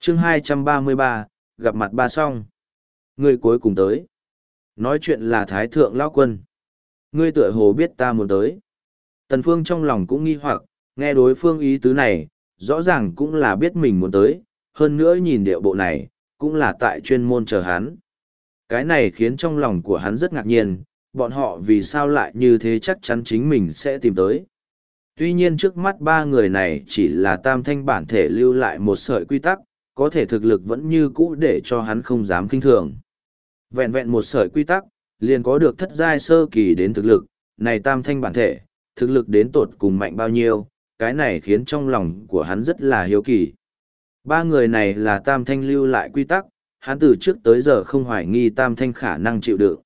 chương 233, gặp mặt ba song. Ngươi cuối cùng tới. Nói chuyện là Thái Thượng Lão Quân. Ngươi tựa hồ biết ta muốn tới. Tần Phương trong lòng cũng nghi hoặc, nghe đối phương ý tứ này, rõ ràng cũng là biết mình muốn tới, hơn nữa nhìn điệu bộ này, cũng là tại chuyên môn chờ hắn. Cái này khiến trong lòng của hắn rất ngạc nhiên, bọn họ vì sao lại như thế chắc chắn chính mình sẽ tìm tới. Tuy nhiên trước mắt ba người này chỉ là tam thanh bản thể lưu lại một sợi quy tắc, có thể thực lực vẫn như cũ để cho hắn không dám kinh thường. Vẹn vẹn một sợi quy tắc, liền có được thất giai sơ kỳ đến thực lực, này tam thanh bản thể, thực lực đến tột cùng mạnh bao nhiêu, cái này khiến trong lòng của hắn rất là hiếu kỳ. Ba người này là tam thanh lưu lại quy tắc, hắn từ trước tới giờ không hoài nghi tam thanh khả năng chịu đựng.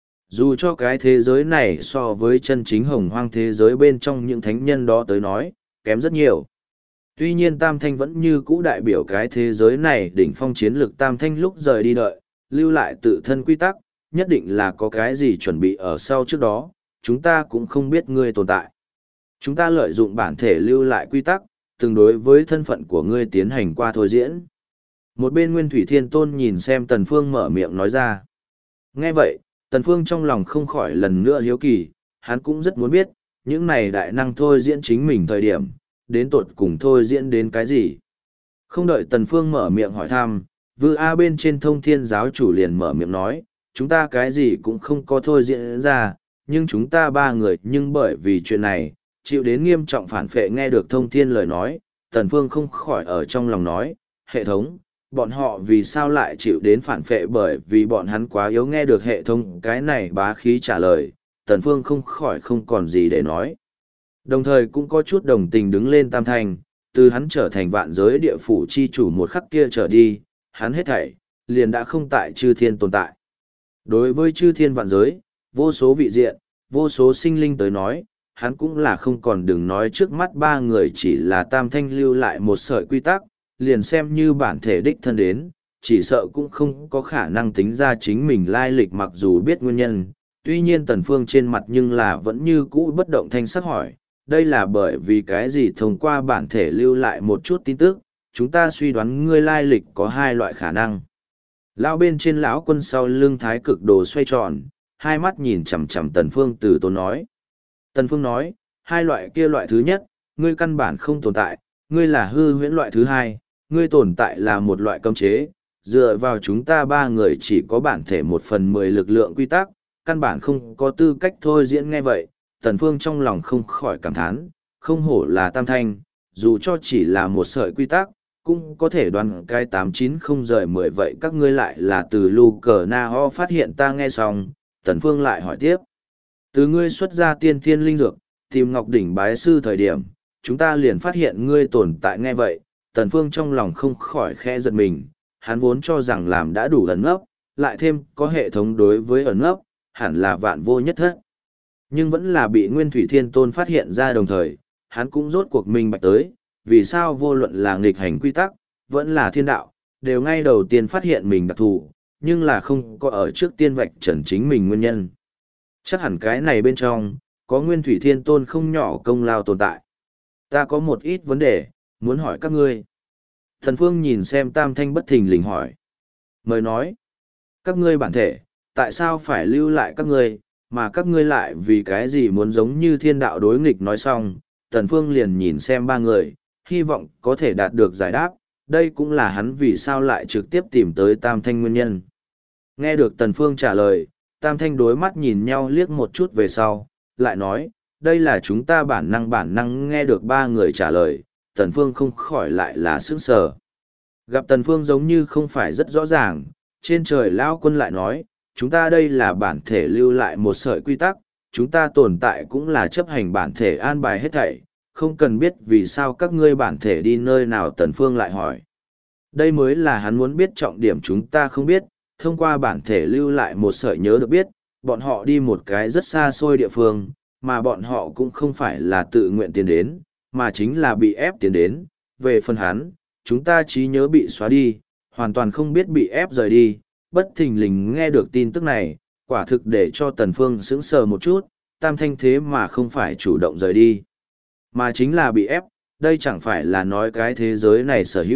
Dù cho cái thế giới này so với chân chính hồng hoang thế giới bên trong những thánh nhân đó tới nói, kém rất nhiều. Tuy nhiên tam thanh vẫn như cũ đại biểu cái thế giới này đỉnh phong chiến lực tam thanh lúc rời đi đợi, lưu lại tự thân quy tắc, nhất định là có cái gì chuẩn bị ở sau trước đó, chúng ta cũng không biết ngươi tồn tại. Chúng ta lợi dụng bản thể lưu lại quy tắc, tương đối với thân phận của ngươi tiến hành qua thôi diễn. Một bên Nguyên Thủy Thiên Tôn nhìn xem Tần Phương mở miệng nói ra. Nghe vậy, Tần Phương trong lòng không khỏi lần nữa hiếu kỳ, hắn cũng rất muốn biết, những này đại năng thôi diễn chính mình thời điểm, đến tột cùng thôi diễn đến cái gì. Không đợi Tần Phương mở miệng hỏi thăm, Vư A bên trên Thông Thiên giáo chủ liền mở miệng nói, chúng ta cái gì cũng không có thôi diễn ra, nhưng chúng ta ba người nhưng bởi vì chuyện này, chịu đến nghiêm trọng phản phệ. Nghe được Thông Thiên lời nói, Tần Phương không khỏi ở trong lòng nói, hệ thống, bọn họ vì sao lại chịu đến phản phệ, bởi vì bọn hắn quá yếu. Nghe được hệ thống cái này bá khí trả lời, Tần Phương không khỏi không còn gì để nói. Đồng thời cũng có chút đồng tình đứng lên tam thanh, từ hắn trở thành vạn giới địa phủ chi chủ một khắc kia trở đi, hắn hết thảy, liền đã không tại chư thiên tồn tại. Đối với chư thiên vạn giới, vô số vị diện, vô số sinh linh tới nói, hắn cũng là không còn. Đừng nói trước mắt ba người chỉ là tam thanh lưu lại một sợi quy tắc, liền xem như bản thể đích thân đến, chỉ sợ cũng không có khả năng tính ra chính mình lai lịch mặc dù biết nguyên nhân. Tuy nhiên Tần Phương trên mặt nhưng là vẫn như cũ bất động thanh sắc hỏi, đây là bởi vì cái gì? Thông qua bản thể lưu lại một chút tin tức, chúng ta suy đoán ngươi lai lịch có hai loại khả năng. Lão bên trên lão quân sau lưng thái cực đồ xoay tròn, hai mắt nhìn chằm chằm Tần Phương từ tốn nói. Tần Phương nói, hai loại kia, loại thứ nhất, ngươi căn bản không tồn tại, ngươi là hư huyễn. Loại thứ hai, ngươi tồn tại là một loại cấm chế, dựa vào chúng ta ba người chỉ có bản thể 1/10 lực lượng quy tắc, căn bản không có tư cách thôi diễn. Nghe vậy, Tần Phương trong lòng không khỏi cảm thán, không hổ là tam thanh, dù cho chỉ là một sợi quy tắc, cũng có thể đoán cái 8-9-0-10. Vậy các ngươi lại là từ Lu Cờ Na Ho phát hiện? Ta nghe xong, Tần Phương lại hỏi tiếp. Từ ngươi xuất ra tiên thiên linh dược, tìm Ngọc Đỉnh bái sư thời điểm, chúng ta liền phát hiện ngươi tồn tại. Nghe vậy, Tần Phương trong lòng không khỏi khẽ giật mình, hắn vốn cho rằng làm đã đủ ẩn nấp, lại thêm có hệ thống đối với ẩn nấp, hẳn là vạn vô nhất thất. Nhưng vẫn là bị Nguyên Thủy Thiên Tôn phát hiện ra, đồng thời, hắn cũng rốt cuộc minh bạch tới, vì sao vô luận là nghịch hành quy tắc, vẫn là thiên đạo, đều ngay đầu tiên phát hiện mình đặc thù, nhưng là không có ở trước tiên vạch trần chính mình nguyên nhân. Chắc hẳn cái này bên trong, có Nguyên Thủy Thiên Tôn không nhỏ công lao tồn tại. Ta có một ít vấn đề, muốn hỏi các ngươi. Thần Phương nhìn xem tam thanh bất thình lình hỏi. Mời nói, các ngươi bản thể, tại sao phải lưu lại các ngươi, mà các ngươi lại vì cái gì muốn giống như thiên đạo đối nghịch? Nói xong, Tần Phương liền nhìn xem ba người, hy vọng có thể đạt được giải đáp, đây cũng là hắn vì sao lại trực tiếp tìm tới tam thanh nguyên nhân. Nghe được Tần Phương trả lời, tam thanh đối mắt nhìn nhau liếc một chút về sau, lại nói, đây là chúng ta bản năng. Nghe được ba người trả lời, Tần Phương không khỏi lại là sững sờ. Gặp Tần Phương giống như không phải rất rõ ràng, trên trời lão quân lại nói, chúng ta đây là bản thể lưu lại một sợi quy tắc, chúng ta tồn tại cũng là chấp hành bản thể an bài hết thảy, không cần biết vì sao các ngươi bản thể đi nơi nào. Tần Phương lại hỏi. Đây mới là hắn muốn biết trọng điểm, chúng ta không biết, thông qua bản thể lưu lại một sợi nhớ được biết, bọn họ đi một cái rất xa xôi địa phương, mà bọn họ cũng không phải là tự nguyện tiến đến, mà chính là bị ép tiến đến. Về phần hắn, chúng ta trí nhớ bị xóa đi, hoàn toàn không biết bị ép rời đi. Bất thình lình nghe được tin tức này, quả thực để cho Tần Phương sững sờ một chút, tam thanh thế mà không phải chủ động rời đi, mà chính là bị ép. Đây chẳng phải là nói cái thế giới này sở hữu,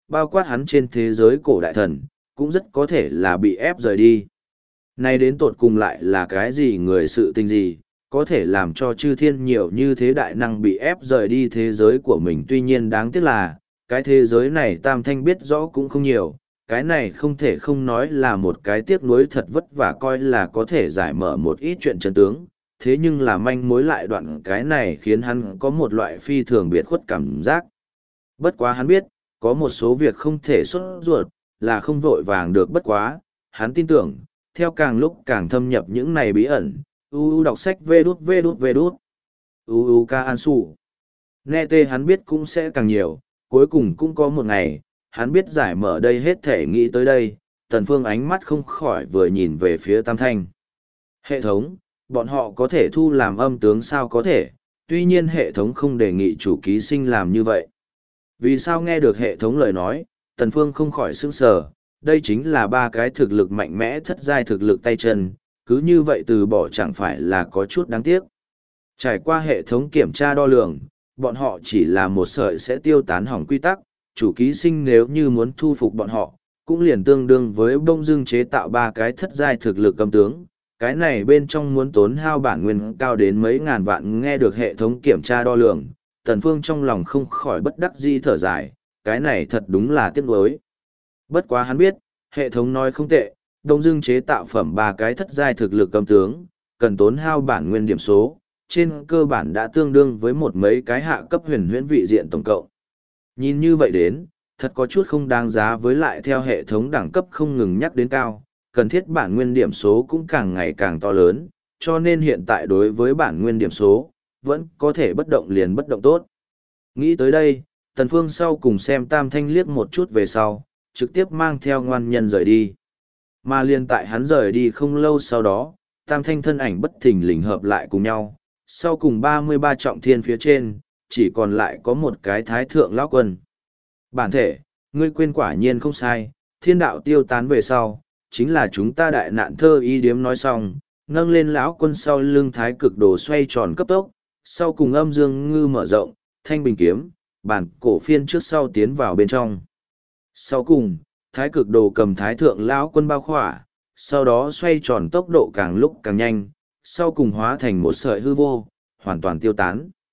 bao quát hắn trên thế giới cổ đại thần, cũng rất có thể là bị ép rời đi. Nay đến tột cùng lại là cái gì người sự tình gì, có thể làm cho chư thiên nhiều như thế đại năng bị ép rời đi thế giới của mình. Tuy nhiên đáng tiếc là, cái thế giới này Tam Thanh biết rõ cũng không nhiều, cái này không thể không nói là một cái tiếc nuối thật vất vả, coi là có thể giải mở một ít chuyện chân tướng. Thế nhưng là manh mối lại đoạn cái này khiến hắn có một loại phi thường biệt khuất cảm giác. Bất quá hắn biết, có một số việc không thể xuất ruột, là không vội vàng được. Bất quá, hắn tin tưởng, theo càng lúc càng thâm nhập những này bí ẩn, đọc sách vê đút, ca an su. Nghe tê hắn biết cũng sẽ càng nhiều, cuối cùng cũng có một ngày, hắn biết giải mở đây hết thể. Nghĩ tới đây, Tần Phương ánh mắt không khỏi vừa nhìn về phía Tam Thanh. Hệ thống, bọn họ có thể thu làm âm tướng sao? Có thể, tuy nhiên hệ thống không đề nghị chủ ký sinh làm như vậy. Vì sao? Nghe được hệ thống lời nói, Tần Phương không khỏi sững sờ, đây chính là ba cái thực lực mạnh mẽ thất giai thực lực tay chân, cứ như vậy từ bỏ chẳng phải là có chút đáng tiếc. Trải qua hệ thống kiểm tra đo lường, bọn họ chỉ là một sợi sẽ tiêu tán hỏng quy tắc, chủ ký sinh nếu như muốn thu phục bọn họ, cũng liền tương đương với bông dưng chế tạo ba cái thất giai thực lực âm tướng. Cái này bên trong muốn tốn hao bản nguyên cao đến mấy ngàn vạn. Nghe được hệ thống kiểm tra đo lường, Tần Phương trong lòng không khỏi bất đắc dĩ thở dài, cái này thật đúng là tiếc nuối. Bất quá hắn biết, hệ thống nói không tệ, đông dưng chế tạo phẩm ba cái thất giai thực lực âm tướng, cần tốn hao bản nguyên điểm số, trên cơ bản đã tương đương với một mấy cái hạ cấp huyền huyễn vị diện tổng cộng. Nhìn như vậy đến, thật có chút không đáng giá, với lại theo hệ thống đẳng cấp không ngừng nhắc đến cao, cần thiết bản nguyên điểm số cũng càng ngày càng to lớn, cho nên hiện tại đối với bản nguyên điểm số, vẫn có thể bất động liền bất động tốt. Nghĩ tới đây, Tần Phương sau cùng xem Tam Thanh liếc một chút về sau, trực tiếp mang theo ngoan nhân rời đi. Mà liền tại hắn rời đi không lâu sau đó, Tam Thanh thân ảnh bất thình lình hợp lại cùng nhau, sau cùng 33 trọng thiên phía trên, chỉ còn lại có một cái Thái Thượng Lão Quân. Bản thể, ngươi quên quả nhiên không sai, thiên đạo tiêu tán về sau, chính là chúng ta đại nạn thơ ý điếm. Nói xong, nâng lên Lão Quân sau lưng Thái Cực Đồ xoay tròn cấp tốc, sau cùng âm dương ngư mở rộng, thanh bình kiếm, bản cổ phiên trước sau tiến vào bên trong. Sau cùng, Thái Cực Đồ cầm Thái Thượng Lão Quân bao khỏa, sau đó xoay tròn tốc độ càng lúc càng nhanh, sau cùng hóa thành một sợi hư vô, hoàn toàn tiêu tán.